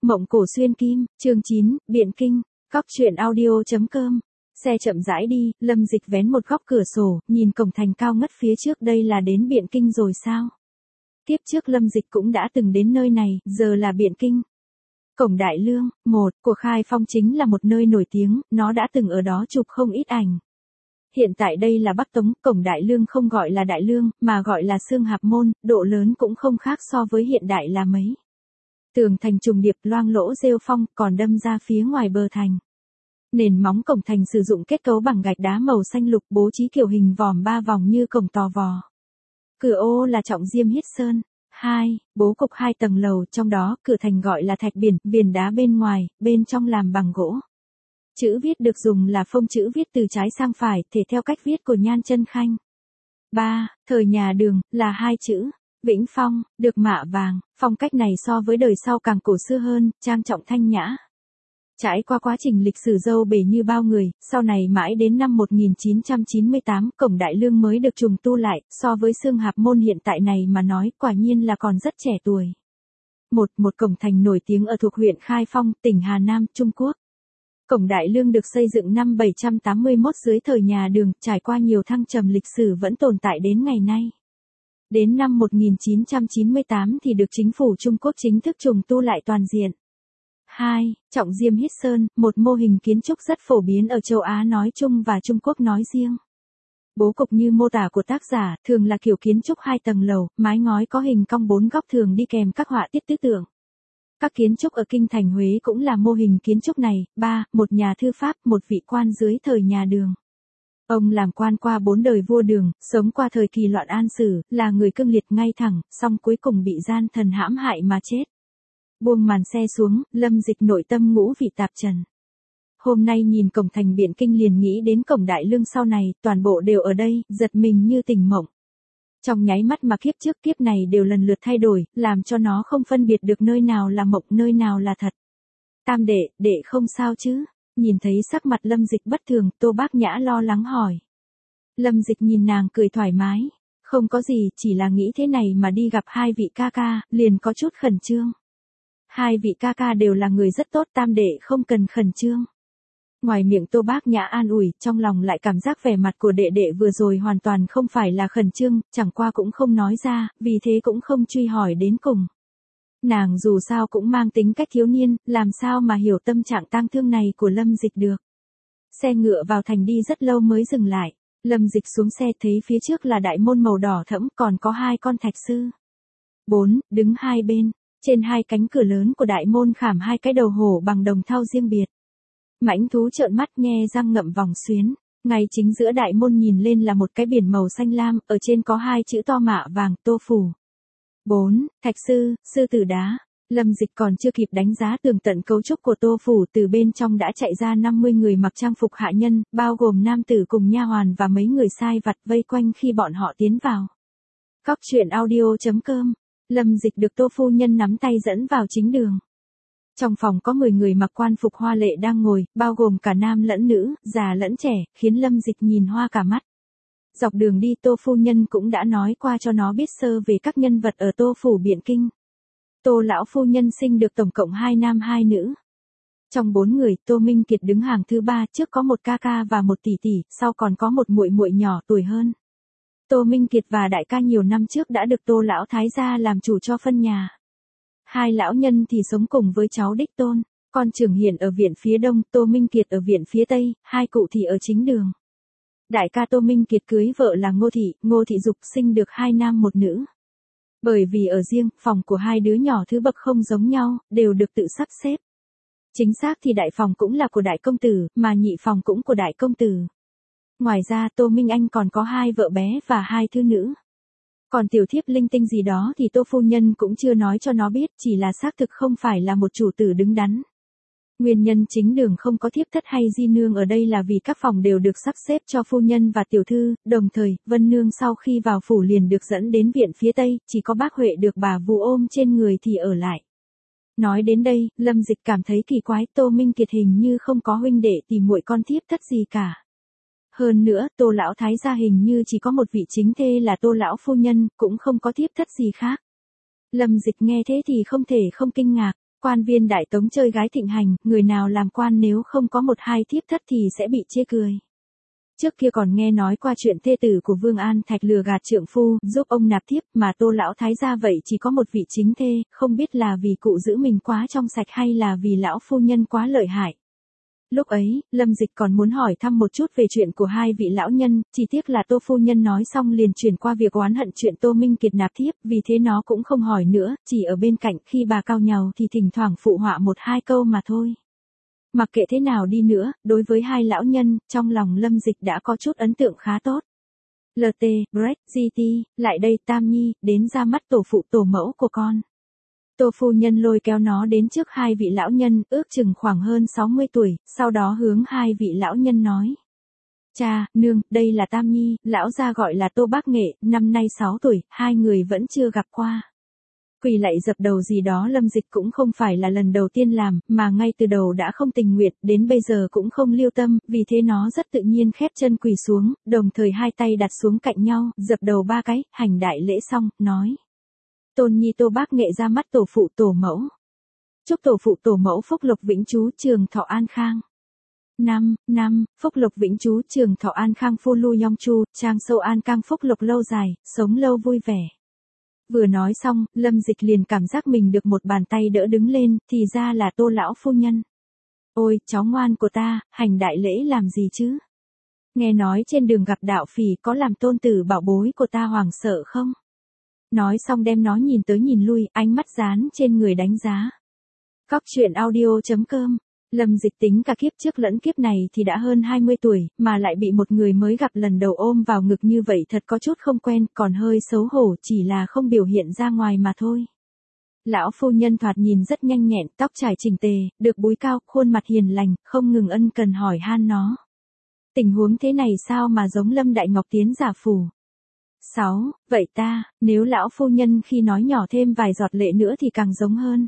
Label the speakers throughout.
Speaker 1: Mộng cổ xuyên kim, chương 9, Biện Kinh, Cóc truyện audio.com. Xe chậm rãi đi, Lâm Dịch vén một góc cửa sổ, nhìn cổng thành cao ngất phía trước, đây là đến Biện Kinh rồi sao? Tiếp trước Lâm Dịch cũng đã từng đến nơi này, giờ là Biện Kinh. Cổng Đại Lương, của Khai Phong chính là một nơi nổi tiếng, nó đã từng ở đó chụp không ít ảnh. Hiện tại đây là Bắc Tống, cổng Đại Lương không gọi là Đại Lương, mà gọi là Xương Hạp Môn, độ lớn cũng không khác so với hiện đại là mấy. Tường thành trùng điệp, loang lỗ rêu phong, còn đâm ra phía ngoài bờ thành. Nền móng cổng thành sử dụng kết cấu bằng gạch đá màu xanh lục, bố trí kiểu hình vòm 3 vòng như cổng tò vò. Cửa ô là trọng diêm hít sơn. Bố cục 2 tầng lầu, trong đó cửa thành gọi là thạch biển, viền đá bên ngoài, bên trong làm bằng gỗ. Chữ viết được dùng là phông chữ viết từ trái sang phải, thể theo cách viết của Nhan Chân Khanh. Thời nhà Đường, là 2 chữ. Vĩnh Phong, được mạ vàng, phong cách này so với đời sau càng cổ xưa hơn, trang trọng thanh nhã. Trải qua quá trình lịch sử dâu bể như bao người, sau này mãi đến năm 1998, cổng Đại Lương mới được trùng tu lại, so với Xương Hạp Môn hiện tại này mà nói, quả nhiên là còn rất trẻ tuổi. Một cổng thành nổi tiếng ở thuộc huyện Khai Phong, tỉnh Hà Nam, Trung Quốc. Cổng Đại Lương được xây dựng năm 781 dưới thời nhà Đường, trải qua nhiều thăng trầm lịch sử vẫn tồn tại đến ngày nay. Đến năm 1998 thì được chính phủ Trung Quốc chính thức trùng tu lại toàn diện. Trọng diêm hít sơn, một mô hình kiến trúc rất phổ biến ở châu Á nói chung và Trung Quốc nói riêng. Bố cục như mô tả của tác giả, thường là kiểu kiến trúc 2 tầng lầu, mái ngói có hình cong 4 góc, thường đi kèm các họa tiết tứ tượng. Các kiến trúc ở kinh thành Huế cũng là mô hình kiến trúc này. Một nhà thư pháp, một vị quan dưới thời nhà Đường. Ông làm quan qua 4 đời vua Đường, sống qua thời kỳ loạn an sử, là người cương liệt ngay thẳng, song cuối cùng bị gian thần hãm hại mà chết. Buông màn xe xuống, Lâm Dịch nội tâm ngũ vị tạp trần. Hôm nay nhìn cổng thành Biện Kinh liền nghĩ đến cổng Đại Lương sau này, toàn bộ đều ở đây, giật mình như tỉnh mộng. Trong nháy mắt mà kiếp trước kiếp này đều lần lượt thay đổi, làm cho nó không phân biệt được nơi nào là mộng, nơi nào là thật. Tam đệ không sao chứ? Nhìn thấy sắc mặt Lâm Dịch bất thường, Tô Bác Nhã lo lắng hỏi. Lâm Dịch nhìn nàng cười thoải mái. Không có gì, chỉ là nghĩ thế này mà đi gặp 2 vị ca ca, liền có chút khẩn trương. 2 vị ca ca đều là người rất tốt, tam đệ không cần khẩn trương. Ngoài miệng Tô Bác Nhã an ủi, trong lòng lại cảm giác vẻ mặt của đệ đệ vừa rồi hoàn toàn không phải là khẩn trương, chẳng qua cũng không nói ra, vì thế cũng không truy hỏi đến cùng. Nàng dù sao cũng mang tính cách thiếu niên, làm sao mà hiểu tâm trạng tang thương này của Lâm Dịch được. Xe ngựa vào thành đi rất lâu mới dừng lại. Lâm Dịch xuống xe thấy phía trước là đại môn màu đỏ thẫm, còn có 2 con thạch sư. 4, đứng hai bên. Trên 2 cánh cửa lớn của đại môn khảm 2 cái đầu hổ bằng đồng thau riêng biệt. Mãnh thú trợn mắt nhe răng ngậm vòng xuyến. Ngay chính giữa đại môn nhìn lên là một cái biển màu xanh lam, ở trên có 2 chữ to mạ vàng, Tô Phủ. 4. Thạch sư, sư tử đá. Lâm Dịch còn chưa kịp đánh giá tường tận cấu trúc của Tô Phủ, từ bên trong đã chạy ra 50 người mặc trang phục hạ nhân, bao gồm nam tử cùng nha hoàn và mấy người sai vặt vây quanh khi bọn họ tiến vào. Cóc truyện audio.com. Lâm Dịch được Tô phu nhân nắm tay dẫn vào chính đường. Trong phòng có 10 người mặc quan phục hoa lệ đang ngồi, bao gồm cả nam lẫn nữ, già lẫn trẻ, khiến Lâm Dịch nhìn hoa cả mắt. Dọc đường đi Tô phu nhân cũng đã nói qua cho nó biết sơ về các nhân vật ở Tô phủ Biện Kinh. Tô lão phu nhân sinh được tổng cộng 2 nam 2 nữ. Trong 4 người, Tô Minh Kiệt đứng hàng thứ 3, trước có một ca ca và một tỷ tỷ, sau còn có một muội muội nhỏ tuổi hơn. Tô Minh Kiệt và đại ca nhiều năm trước đã được Tô lão thái gia làm chủ cho phân nhà. 2 lão nhân thì sống cùng với cháu đích tôn, con trưởng hiện ở viện phía đông, Tô Minh Kiệt ở viện phía tây, 2 cụ thì ở chính đường. Đại ca Tô Minh Kiệt cưới vợ là Ngô Thị Dục, sinh được 2 nam 1 nữ. Bởi vì ở riêng, phòng của 2 đứa nhỏ thứ bậc không giống nhau, đều được tự sắp xếp. Chính xác thì đại phòng cũng là của đại công tử, mà nhị phòng cũng của đại công tử. Ngoài ra Tô Minh Anh còn có 2 vợ bé và 2 thư nữ. Còn tiểu thiếp linh tinh gì đó thì Tô phu nhân cũng chưa nói cho nó biết, chỉ là xác thực không phải là một chủ tử đứng đắn. Nguyên nhân chính đường không có thiếp thất hay di nương ở đây là vì các phòng đều được sắp xếp cho phu nhân và tiểu thư, đồng thời, Vân Nương sau khi vào phủ liền được dẫn đến viện phía tây, chỉ có bác Huệ được bà vú ôm trên người thì ở lại. Nói đến đây, Lâm Dịch cảm thấy kỳ quái, Tô Minh Kiệt hình như không có huynh đệ tìm muội con thiếp thất gì cả. Hơn nữa, Tô lão thái gia hình như chỉ có một vị chính thê là Tô lão phu nhân, cũng không có thiếp thất gì khác. Lâm Dịch nghe thế thì không thể không kinh ngạc. quan viên Đại Tống chơi gái thịnh hành, người nào làm quan nếu không có một hai thiếp thất thì sẽ bị chê cười. Trước kia còn nghe nói qua chuyện thê tử của Vương An Thạch lừa gạt trượng phu, giúp ông nạp thiếp, mà Tô lão thái gia vậy chỉ có một vị chính thê, không biết là vì cụ giữ mình quá trong sạch hay là vì lão phu nhân quá lợi hại. Lúc ấy, Lâm Dịch còn muốn hỏi thăm một chút về chuyện của hai vị lão nhân, chỉ tiếc là Tô phu nhân nói xong liền chuyển qua việc oán hận chuyện Tô Minh Kiệt nạp thiếp, vì thế nó cũng không hỏi nữa, chỉ ở bên cạnh khi bà cao nhàu thì thỉnh thoảng phụ họa một hai câu mà thôi. Mặc kệ thế nào đi nữa, đối với hai lão nhân, trong lòng Lâm Dịch đã có chút ấn tượng khá tốt. LT, Break, GT, lại đây Tam Nhi, đến ra mắt tổ phụ tổ mẫu của con. Tô phu nhân lôi kéo nó đến trước hai vị lão nhân, ước chừng khoảng hơn 60 tuổi, sau đó hướng hai vị lão nhân nói. Cha, nương, đây là Tam Nhi, lão gia gọi là Tô Bác Nghệ, năm nay 6 tuổi, hai người vẫn chưa gặp qua. Quỳ lạy dập đầu gì đó Lâm Dịch cũng không phải là lần đầu tiên làm, mà ngay từ đầu đã không tình nguyện, đến bây giờ cũng không lưu tâm, vì thế nó rất tự nhiên khép chân quỳ xuống, đồng thời hai tay đặt xuống cạnh nhau, dập đầu ba cái, hành đại lễ xong, nói. Tôn Nhi Tô Bác Nghệ ra mắt tổ phụ tổ mẫu. Chúc tổ phụ tổ mẫu phúc lộc vĩnh trú trường thọ an khang. Năm, phúc lộc vĩnh trú trường thọ an khang phu lu yong chu, trang sâu an cang phúc lộc lâu dài, sống lâu vui vẻ. Vừa nói xong, Lâm Dịch liền cảm giác mình được một bàn tay đỡ đứng lên, thì ra là Tô lão phu nhân. Ôi, cháu ngoan của ta, hành đại lễ làm gì chứ? Nghe nói trên đường gặp đạo phỉ có làm tôn tử bảo bối của ta hoảng sợ không? Nói xong đem nó nhìn tới nhìn lui, ánh mắt dán trên người đánh giá. Cóc truyện audio.com. Lâm Dịch tính cả kiếp trước lẫn kiếp này thì đã hơn 20 tuổi, mà lại bị một người mới gặp lần đầu ôm vào ngực như vậy thật có chút không quen, còn hơi xấu hổ, chỉ là không biểu hiện ra ngoài mà thôi. Lão phu nhân thoạt nhìn rất nhanh nhẹn, tóc trải chỉnh tề, được búi cao, khuôn mặt hiền lành, không ngừng ân cần hỏi han nó. Tình huống thế này sao mà giống Lâm Đại Ngọc tiến giả phủ? 6. Vậy ta, nếu lão phu nhân khi nói nhỏ thêm vài giọt lệ nữa thì càng giống hơn.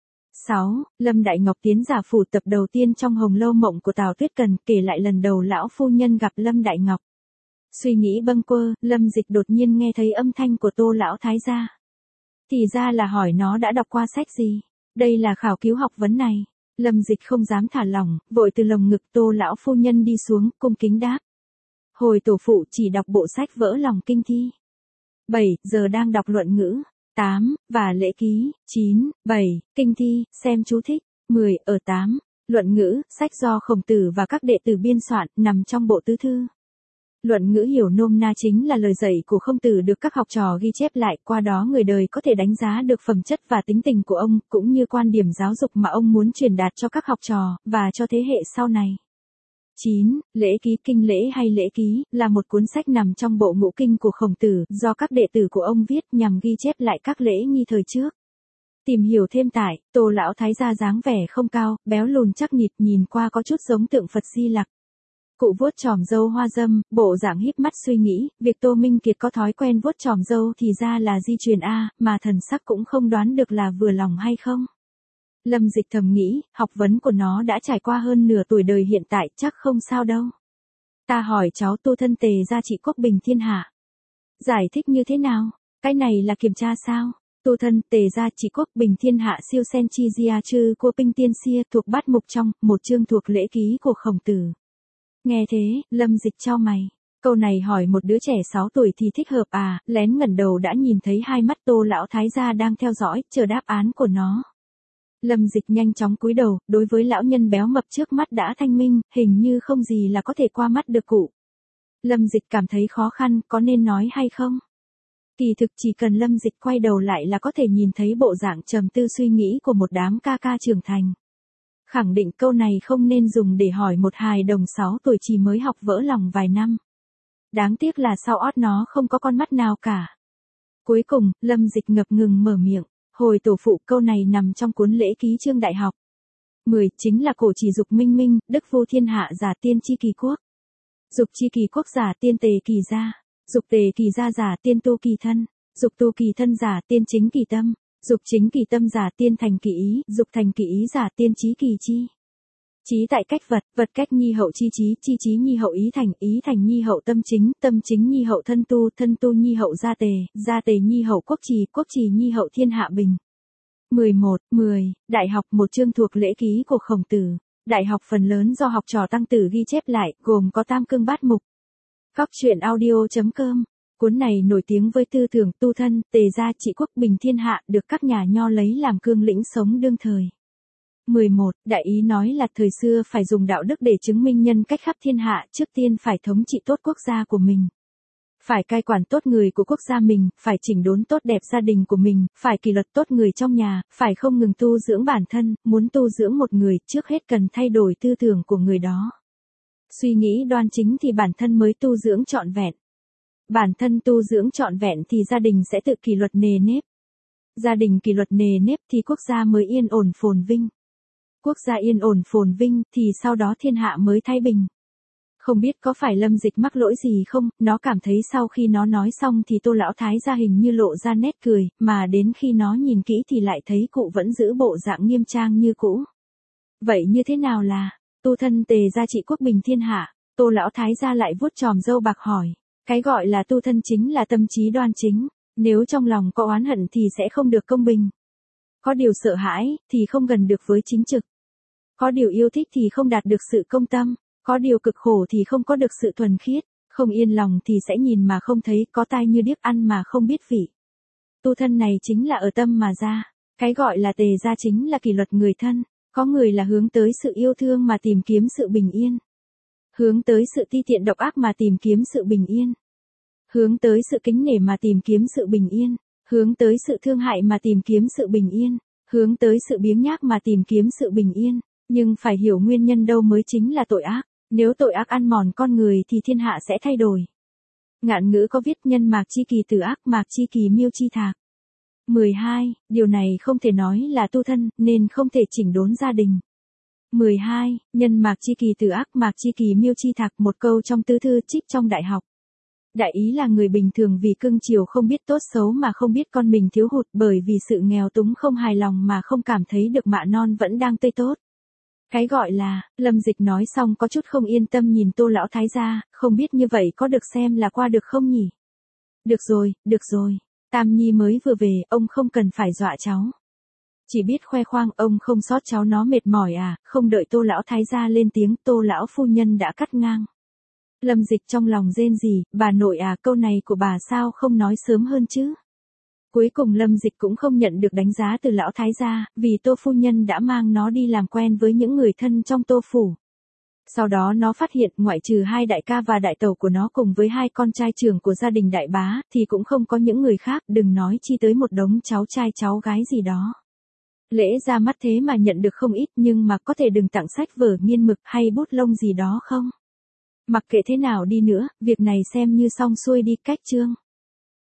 Speaker 1: 6. Lâm Đại Ngọc tiến giả phủ tập đầu tiên trong Hồng Lâu Mộng của Tào Tuyết Cần, kể lại lần đầu lão phu nhân gặp Lâm Đại Ngọc. Suy nghĩ bâng quơ, Lâm Dịch đột nhiên nghe thấy âm thanh của Tô lão thái gia. Thì ra là hỏi nó đã đọc qua sách gì. Đây là khảo cứu học vấn này. Lâm Dịch không dám thả lỏng, vội từ lồng ngực Tô lão phu nhân đi xuống, cung kính đáp. Hồi tổ phụ chỉ đọc bộ sách vỡ lòng kinh thi. 7. Giờ đang đọc luận ngữ. 8. Và lễ ký. 9. 7. Kinh thi, xem chú thích. 10. Ở 8. Luận ngữ, sách do Khổng Tử và các đệ tử biên soạn, nằm trong bộ tứ thư. Luận ngữ hiểu nôm na chính là lời dạy của Khổng Tử được các học trò ghi chép lại, qua đó người đời có thể đánh giá được phẩm chất và tính tình của ông, cũng như quan điểm giáo dục mà ông muốn truyền đạt cho các học trò, và cho thế hệ sau này. 9. Lễ ký. Kinh lễ hay lễ ký, là một cuốn sách nằm trong bộ ngũ kinh của Khổng Tử, do các đệ tử của ông viết nhằm ghi chép lại các lễ nghi thời trước. Tìm hiểu thêm tại, Tô lão thái gia dáng vẻ không cao, béo lùn chắc nịt, nhìn qua có chút giống tượng Phật Di Lặc. Cụ vuốt chòm râu hoa dâm, bộ dạng híp mắt suy nghĩ, việc Tô Minh Kiệt có thói quen vuốt chòm râu thì ra là di truyền a, mà thần sắc cũng không đoán được là vừa lòng hay không. Lâm Dịch thầm nghĩ, học vấn của nó đã trải qua hơn nửa tuổi đời hiện tại, chắc không sao đâu. Ta hỏi cháu tu thân tề gia trị quốc bình thiên hạ. Giải thích như thế nào? Cái này là kiểm tra sao? Tu thân tề gia trị quốc bình thiên hạ siêu sen chi gia chư của Pinh Tiên Xia thuộc bát mục trong, một chương thuộc lễ ký của Khổng Tử. Nghe thế, Lâm Dịch chau mày. Câu này hỏi một đứa trẻ 6 tuổi thì thích hợp à, lén ngẩng đầu đã nhìn thấy hai mắt Tô lão thái gia đang theo dõi, chờ đáp án của nó. Lâm Dịch nhanh chóng cúi đầu, đối với lão nhân béo mập trước mắt đã thanh minh, hình như không gì là có thể qua mắt được cụ. Lâm Dịch cảm thấy khó khăn, có nên nói hay không? Kỳ thực chỉ cần Lâm Dịch quay đầu lại là có thể nhìn thấy bộ dạng trầm tư suy nghĩ của một đám ca ca trưởng thành. Khẳng định câu này không nên dùng để hỏi một hài đồng 6 tuổi chỉ mới học vỡ lòng vài năm. Đáng tiếc là sau ót nó không có con mắt nào cả. Cuối cùng, Lâm Dịch ngập ngừng mở miệng. Hồi tổ phụ, câu này nằm trong cuốn lễ ký chương đại học. 10. Chính là cổ chỉ dục minh minh, đức vô thiên hạ giả tiên chi kỳ quốc. Dục chi kỳ quốc giả tiên tề kỳ gia. Dục tề kỳ gia giả tiên tu kỳ thân. Dục tu kỳ thân giả tiên chính kỳ tâm. Dục chính kỳ tâm giả tiên thành kỳ ý. Dục thành kỳ ý giả tiên trí kỳ chi. Trí tại cách vật, vật cách nhi hậu chi trí nhi hậu ý thành nhi hậu tâm chính nhi hậu thân tu nhi hậu gia tề nhi hậu quốc trì nhi hậu thiên hạ bình. 11:10, Đại học, một chương thuộc lễ ký của Khổng Tử. Đại học phần lớn do học trò Tăng Tử ghi chép lại, gồm có Tam Cương Bát Mục. Cóc truyện audio.com. Cuốn này nổi tiếng với tư tưởng tu thân, tề gia trị quốc bình thiên hạ, được các nhà nho lấy làm cương lĩnh sống đương thời. 11. Đại ý nói là thời xưa phải dùng đạo đức để chứng minh nhân cách khắp thiên hạ, trước tiên phải thống trị tốt quốc gia của mình. Phải cai quản tốt người của quốc gia mình, phải chỉnh đốn tốt đẹp gia đình của mình, phải kỷ luật tốt người trong nhà, phải không ngừng tu dưỡng bản thân, muốn tu dưỡng một người, trước hết cần thay đổi tư tưởng của người đó. Suy nghĩ đoan chính thì bản thân mới tu dưỡng trọn vẹn. Bản thân tu dưỡng trọn vẹn thì gia đình sẽ tự kỷ luật nề nếp. Gia đình kỷ luật nề nếp thì quốc gia mới yên ổn phồn vinh. Quốc gia yên ổn phồn vinh thì sau đó thiên hạ mới thái bình. Không biết có phải Lâm Dịch mắc lỗi gì không, nó cảm thấy sau khi nó nói xong thì Tô lão thái gia hình như lộ ra nét cười, mà đến khi nó nhìn kỹ thì lại thấy cụ vẫn giữ bộ dạng nghiêm trang như cũ. Vậy như thế nào là tu thân tề gia trị quốc bình thiên hạ? Tô lão thái gia lại vuốt chòm râu bạc hỏi. Cái gọi là tu thân chính là tâm trí đoan chính, nếu trong lòng có oán hận thì sẽ không được công bình. Có điều sợ hãi thì không gần được với chính trực. Có điều yêu thích thì không đạt được sự công tâm. Có điều cực khổ thì không có được sự thuần khiết, không yên lòng thì sẽ nhìn mà không thấy, có tai như điếc ăn mà không biết vị. Tu thân này chính là ở tâm mà ra, cái gọi là tề gia chính là kỷ luật người thân, có người là hướng tới sự yêu thương mà tìm kiếm sự bình yên. Hướng tới sự ti tiện độc ác mà tìm kiếm sự bình yên. Hướng tới sự kính nể mà tìm kiếm sự bình yên. Hướng tới sự thương hại mà tìm kiếm sự bình yên. Hướng tới sự biếng nhác mà tìm kiếm sự bình yên. Nhưng phải hiểu nguyên nhân đâu mới chính là tội ác. Nếu tội ác ăn mòn con người thì thiên hạ sẽ thay đổi. Ngạn ngữ có viết nhân mạc chi kỳ tử ác, mạc chi kỳ miêu chi thạc. 12. Điều này không thể nói là tu thân, nên không thể chỉnh đốn gia đình. 12. Nhân mạc chi kỳ tử ác, mạc chi kỳ miêu chi thạc, một câu trong tứ thư trích trong đại học. Đại ý là người bình thường vì cưng chiều không biết tốt xấu mà không biết con mình thiếu hụt, bởi vì sự nghèo túng không hài lòng mà không cảm thấy được mạ non vẫn đang tươi tốt. Cái gọi là, Lâm Dịch nói xong có chút không yên tâm nhìn Tô lão thái gia, không biết như vậy có được xem là qua được không nhỉ? Được rồi, Tam Nhi mới vừa về, ông không cần phải dọa cháu. Chỉ biết khoe khoang, ông không sót cháu nó mệt mỏi à? Không đợi Tô lão thái gia lên tiếng, Tô lão phu nhân đã cắt ngang. Lâm Dịch trong lòng rên rỉ, bà nội à, câu này của bà sao không nói sớm hơn chứ? Cuối cùng Lâm Dịch cũng không nhận được đánh giá từ lão thái gia, vì Tô phu nhân đã mang nó đi làm quen với những người thân trong Tô phủ. Sau đó nó phát hiện ngoại trừ hai đại ca và đại tẩu của nó cùng với hai con trai trưởng của gia đình đại bá, thì cũng không có những người khác, đừng nói chi tới một đống cháu trai cháu gái gì đó. Lễ ra mắt thế mà nhận được không ít, nhưng mà có thể đừng tặng sách vở nghiên mực hay bút lông gì đó không? Mặc kệ thế nào đi nữa, việc này xem như xong xuôi đi, cách chương.